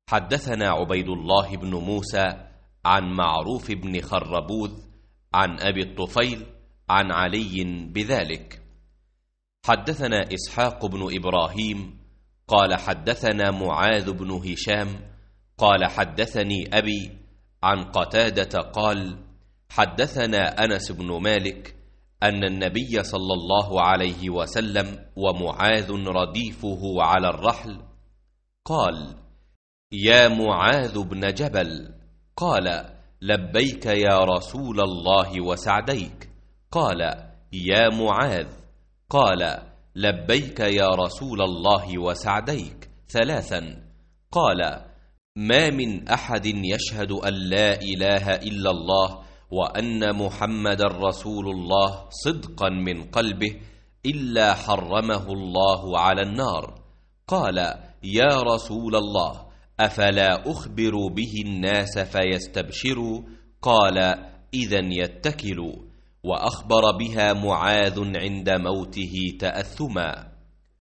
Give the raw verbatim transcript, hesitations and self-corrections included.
حدثنا عبيد الله بن موسى عن معروف بن خربوذ عن أبي الطفيل عن علي بذلك. حدثنا إسحاق بن إبراهيم قال حدثنا معاذ بن هشام قال حدثني أبي عن قتادة قال حدثنا أنس بن مالك أن النبي صلى الله عليه وسلم ومعاذ رديفه على الرحل قال: يا معاذ بن جبل. قال: لبيك يا رسول الله وسعديك. قال: يا معاذ. قال: لبيك يا رسول الله وسعديك ثلاثا. قال: ما من أحد يشهد أن لا إله إلا الله وأن محمد رسول الله صدقا من قلبه إلا حرمه الله على النار. قال: يا رسول الله، أفلا أخبر به الناس فيستبشروا؟ قال: إذن يتكلوا. وأخبر بها معاذ عند موته تأثما.